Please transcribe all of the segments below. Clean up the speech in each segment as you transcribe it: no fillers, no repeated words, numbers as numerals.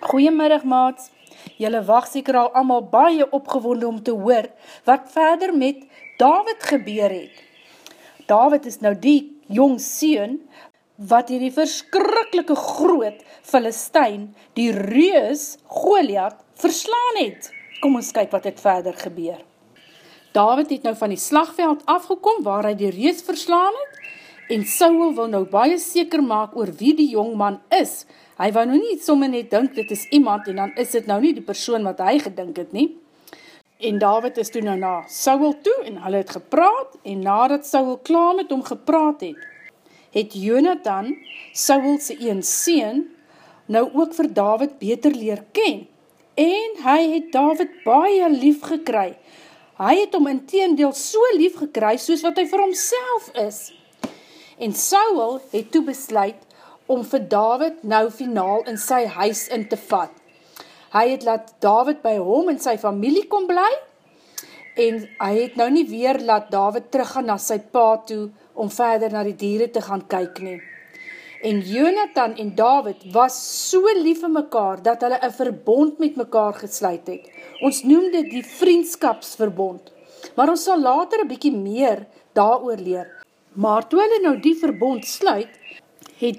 Goeiemiddag maats, julle wag seker al allemaal baie opgewonde om te hoor wat verder met Dawid gebeur het. Dawid is nou die jong seun wat hierdie verskriklike groot Filistyn, die reus Goliat, verslaan het. Kom ons kyk wat het verder gebeur. Dawid het nou van die slagveld afgekom waar hy die reus verslaan het, en Saul wil nou baie seker maak oor wie die jong man is. Hy wou nou nie sommer net dink dit is iemand en dan is dit nou nie die persoon wat hy gedink het nie. En Dawid is toe nou na Saul toe en hulle het gepraat en nadat Saul klaar met hom gepraat het Jonathan, Saul se een seun, nou ook vir Dawid beter leer ken. En hy het Dawid baie lief gekry. Hy het hom inteendeel so lief gekry soos wat hy vir homself is. En Saul het toe besluit om vir Dawid nou finaal in sy huis in te vat. Hy het laat Dawid by hom en sy familie kom bly, en hy het nou nie weer laat Dawid teruggaan na sy pa toe, om verder na die diere te gaan kyk nie. En Jonathan en Dawid was so lief vir mekaar, dat hulle 'n verbond met mekaar gesluit het. Ons noem dit die vriendskapsverbond, maar ons sal later 'n bietjie meer daaroor leer. Maar toe hulle nou die verbond sluit, het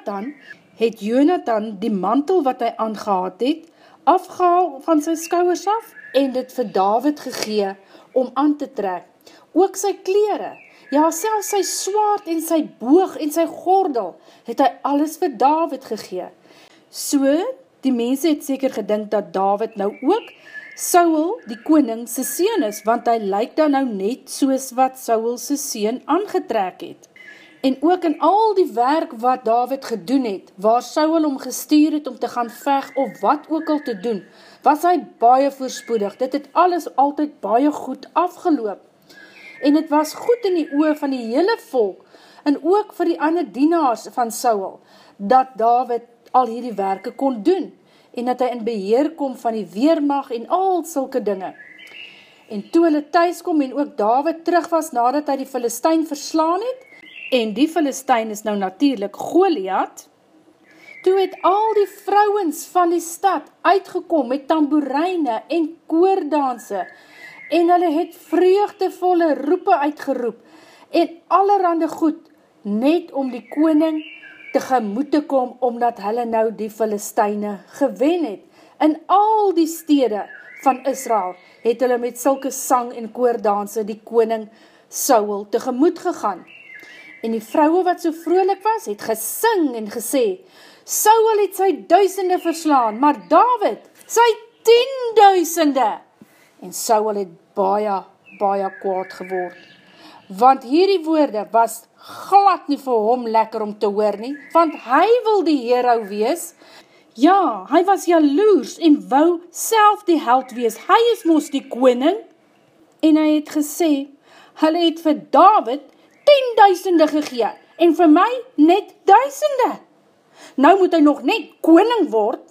Jonathan die mantel wat hy aangehad het, afgehaal van sy skouers af, en dit vir Dawid gegee om aan te trek. Ook sy klere, ja selfs sy swaard en sy boog en sy gordel, het hy alles vir Dawid gegee. So, die mense het seker gedink dat Dawid nou ook Saul, die koning, se seun is, want hy lyk dan nou net soos wat Saul se seun aangetrek het. En ook in al die werk wat Dawid gedoen het, waar Saul hom gestuur het om te gaan veg of wat ook al te doen, was hy baie voorspoedig. Dit het alles altyd baie goed afgeloop. En het was goed in die oë van die hele volk, en ook vir die ander dienaars van Saul, dat Dawid al hierdie werke kon doen, en dat hy in beheer kom van die weermag en al sulke dinge. En toe hulle thuis kom en ook Dawid terug was nadat hy die Filistyn verslaan het, en die Filistyn is nou natuurlik Goliat, toe het al die vrouens van die stad uitgekom met tamboeryne en koordanse, en hulle het vreugdevolle roepe uitgeroep, en allerhande goed, net om die koning tegemoet te kom, omdat hulle nou die Filistyne gewen het. In al die stede van Israel het hulle met sulke sang en koordanse die koning Saul tegemoet gegaan. En die vroue wat so vrolik was, het gesing en gesê, Saul het sy 1000 verslaan, maar Dawid sy 10.000. En Saul het baie kwaad geword. Want hierdie woorde was glad nie vir hom lekker om te hoor nie, want hy wil die hero wees. Ja, hy was jaloers en wou self die held wees. Hy is mos die koning. En hy het gesê, hulle het vir Dawid 10.000 gegee, en vir my net 1000. Nou moet hy nog net koning word.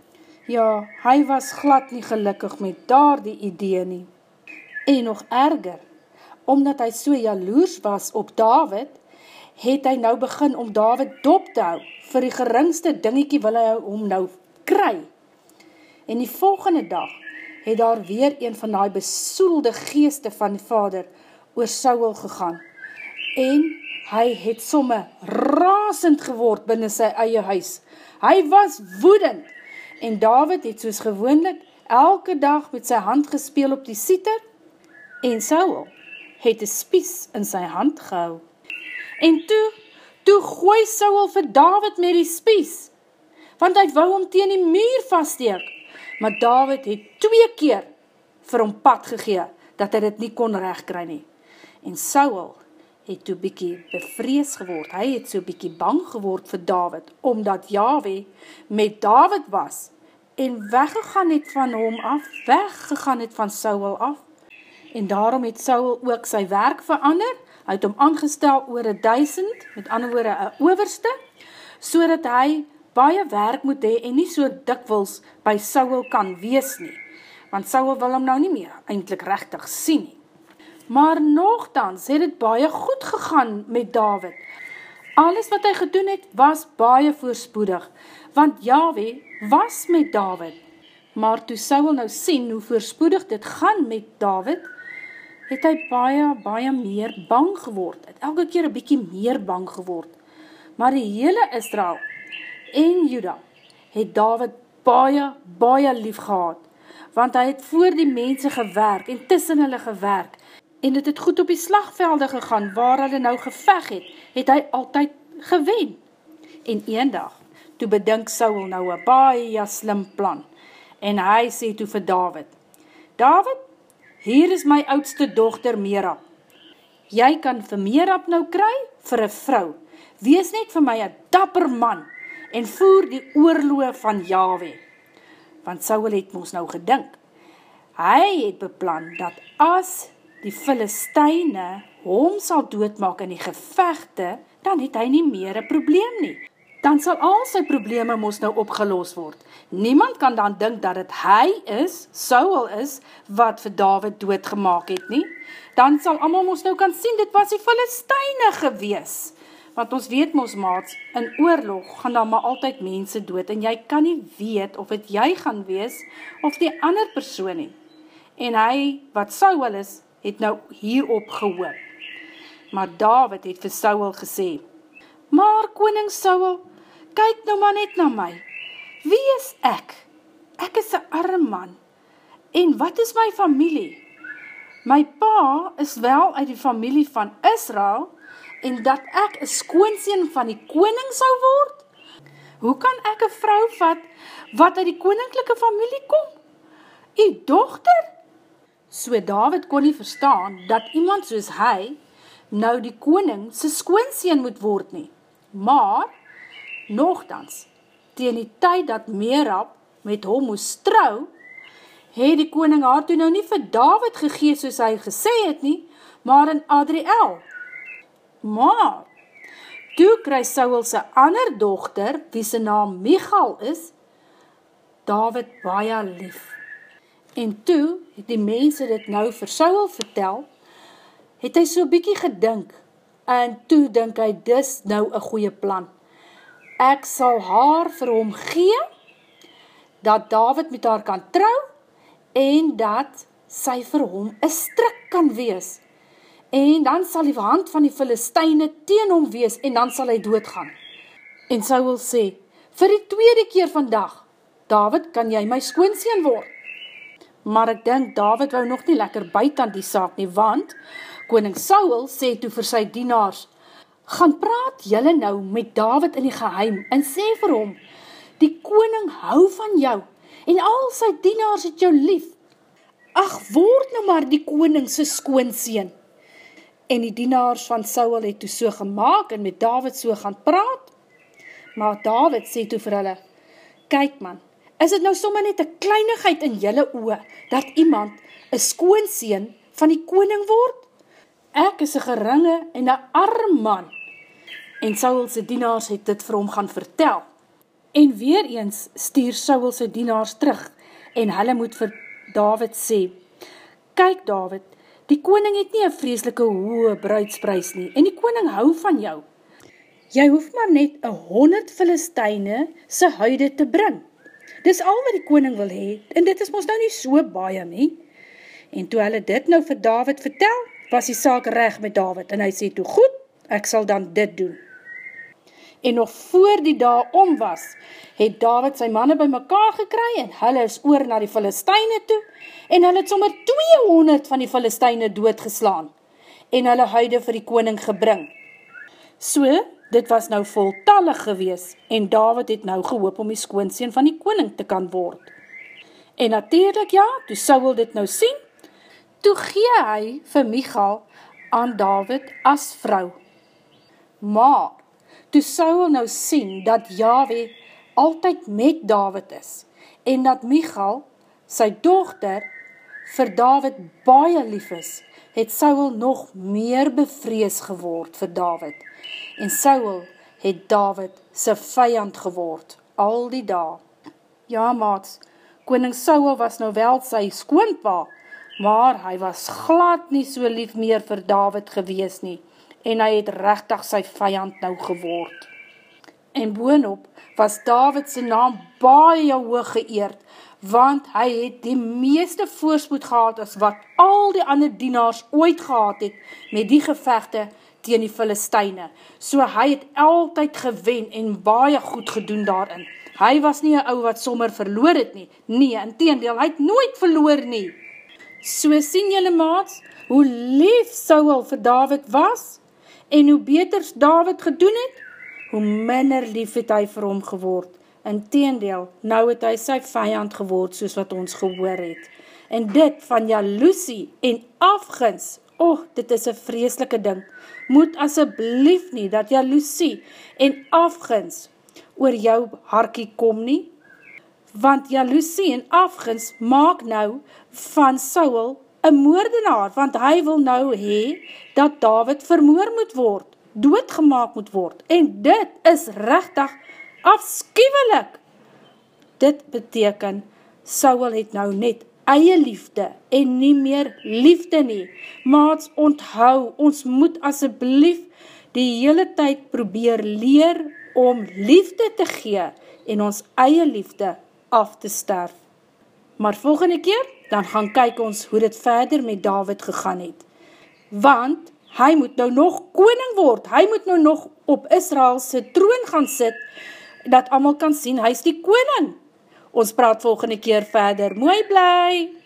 Ja, hy was glad nie gelukkig met daardie idee nie. En nog erger, omdat hy so jaloers was op Dawid, het hy nou begin om Dawid dop te hou. Vir die geringste dingetjie wil hy hom nou kry. En die volgende dag het daar weer een van die besoelde geeste van die vader oor Saul gegaan. En hy het somme rasend geword binne sy eie huis. Hy was woedend. En Dawid het soos gewoonlik elke dag met sy hand gespeel op die siter, en Saul het 'n spies in sy hand gehou. En toe gooi Saul vir Dawid met die spies, want hy wou hom teen die muur vassteek. Maar Dawid het 2 keer vir hom pad gegee, dat hy dit nie kon regkry nie. En Saul het toe bietjie bevrees geword. Hy het so bietjie bang geword vir Dawid, omdat Jahwe met Dawid was, en weggegaan het van hom af, weggegaan het van Saul af. En daarom het Saul ook sy werk verander. Hy het hom aangestel oor 1000, met ander woorde 'n owerste, sodat hy baie werk moet hê en nie so dikwels by Saul kan wees nie, want Saul wil hom nou nie meer eintlik regtig sien nie. Maar nogtans het dit baie goed gegaan met Dawid. Alles wat hy gedoen het, was baie voorspoedig, want Jahwe was met Dawid. Maar toe Saul nou sien hoe voorspoedig dit gaan met Dawid, het hy baie meer bang geword. Het elke keer 'n bietjie meer bang geword. Maar die hele Israel en Juda het Dawid baie lief gehad, want hy het voor die mense gewerk en tussen hulle gewerk, en dit het goed op die slagvelde gegaan, waar hulle nou geveg het hy altyd gewen. En eendag, toe bedink Saul nou 'n baie slim plan, en hy sê toe vir Dawid, Dawid, hier is my oudste dogter Merab. Jy kan vir Merab nou kry vir 'n vrou. Wees net vir my 'n dapper man en voer die oorloë van Jahwe. Want Saul het mos nou gedink. Hy het beplan dat as die Filistyne hom sal doodmaak in die gevegte, dan het hy nie meer 'n probleem nie. Dan sal al sy probleme mos nou opgelos word. Niemand kan dan dink dat het hy is, Saul is, wat vir Dawid doodgemaak het nie. Dan sal almal mos nou kan sien, dit was die Filistyne gewees. Want ons weet mos maats, in oorlog gaan dan maar altyd mense dood, en jy kan nie weet of het jy gaan wees, of die ander persoon nie. En hy, wat Saul is, het nou hierop gehoop. Maar Dawid het vir Saul gesê, maar koning Saul, kyk nou maar net na my. Wie is ek? Ek is 'n arm man. En wat is my familie? My pa is wel uit die familie van Israel, en dat ek 'n skoonseun van die koning sou word? Hoe kan ek 'n vrou vat wat uit die koninklike familie kom? U dogter? So Dawid kon nie verstaan dat iemand soos hy nou die koning se skoonseun moet word nie. Maar nogtans, teen die tyd dat Merab met hom moes trou, het die koning haar toe nou nie vir Dawid gegee soos hy gesê het nie, maar in Adriel. Maar, toe kry Saul se ander dogter, wie se naam Michal is, Dawid baie lief. En toe het die mense dit nou vir Saul vertel, het hy so bietjie gedink, en toe dink hy, dis nou 'n goeie plan. Ek sal haar vir hom gee, dat Dawid met haar kan trou, en dat sy vir hom 'n stryk kan wees. En dan sal die hand van die Filistyne teen hom wees, en dan sal hy doodgaan. En Saul sê, vir die tweede keer vandag, Dawid, kan jy my skoonseun word? Maar ek dink Dawid wou nog nie lekker byt aan die saak nie, want koning Saul sê toe vir sy dienaars, gaan praat julle nou met Dawid in die geheim, en sê vir hom, die koning hou van jou, en al sy dienaars het jou lief. Ag, word nou maar die koning se skoonseun. En die dienaars van Saul het toe so gemaak, en met Dawid so gaan praat. Maar Dawid sê toe vir hulle, kyk man, is dit nou sommer net 'n kleinigheid in julle oë, dat iemand 'n skoonseun van die koning word? Ek is 'n geringe en 'n arm man. En Saul se dienaars het dit vir hom gaan vertel. En weer eens stuur Saul se dienaars terug, en hulle moet vir Dawid sê, kyk Dawid, die koning het nie 'n vreeslike hoë bruidsprys nie, en die koning hou van jou. Jy hoef maar net 100 Filistyne se huide te bring. Dis al wat die koning wil hê, en dit is mos nou nie so baie nie. En toe hulle dit nou vir Dawid vertel, was die saak reg met Dawid, en hy sê toe, goed, ek sal dan dit doen. En nog voor die dag om was, het Dawid sy manne bymekaar gekry, en hulle is oor na die Filistyne toe, en hulle het sommer 200 van die Filistyne doodgeslaan, en hulle huide vir die koning gebring. So, dit was nou voltallig gewees, en Dawid het nou gehoop om die skoonseun van die koning te kan word. En natuurlijk ja, toe Saul dit nou sien, toe gee hy vir Michal aan Dawid as vrou. Maar, toe Saul nou sien dat Jahwe altyd met Dawid is, en dat Michal, sy dogter, vir Dawid baie lief is, het Saul nog meer bevrees geword vir Dawid. En Saul het Dawid sy vyand geword, al die dae. Ja maats, koning Saul was nou wel sy skoonpa, maar hy was glad nie so lief meer vir Dawid gewees nie. en hy het regtig sy vyand nou geword. En boonop was Dawid se naam baie hoog geëerd, want hy het die meeste voorspoed gehad as wat al die ander dienaars ooit gehad het met die gevegte teen die Filistyne. So hy het altyd gewen en baie goed gedoen daarin. Hy was nie 'n ou wat sommer verloor het nie. Nee, inteendeel, hy het nooit verloor nie. So sien julle maats, hoe lief Saul vir Dawid was, en hoe beter Dawid gedoen het, hoe minder lief het hy vir hom geword. Inteendeel, nou het hy sy vyand geword, soos wat ons gehoor het. En dit van jaloesie en afguns, dit is 'n vreeslike ding. Moet asseblief nie dat jaloesie en afguns oor jou hartjie kom nie, want jaloesie en afguns maak nou van Saul 'n moordenaar, want hy wil nou hê dat Dawid vermoor moet word, doodgemaak moet word, en dit is regtig afskuwelik. Dit beteken, Saul het nou net eie liefde en nie meer liefde nie. Maats, onthou, ons moet asseblief die hele tyd probeer leer om liefde te gee en ons eie liefde af te sterf. Maar volgende keer, dan gaan kyk ons hoe dit verder met Dawid gegaan het. Want hy moet nou nog koning word, hy moet nou nog op Israel se troon gaan sit, dat almal kan sien, hy is die koning. Ons praat volgende keer verder. Mooi bly!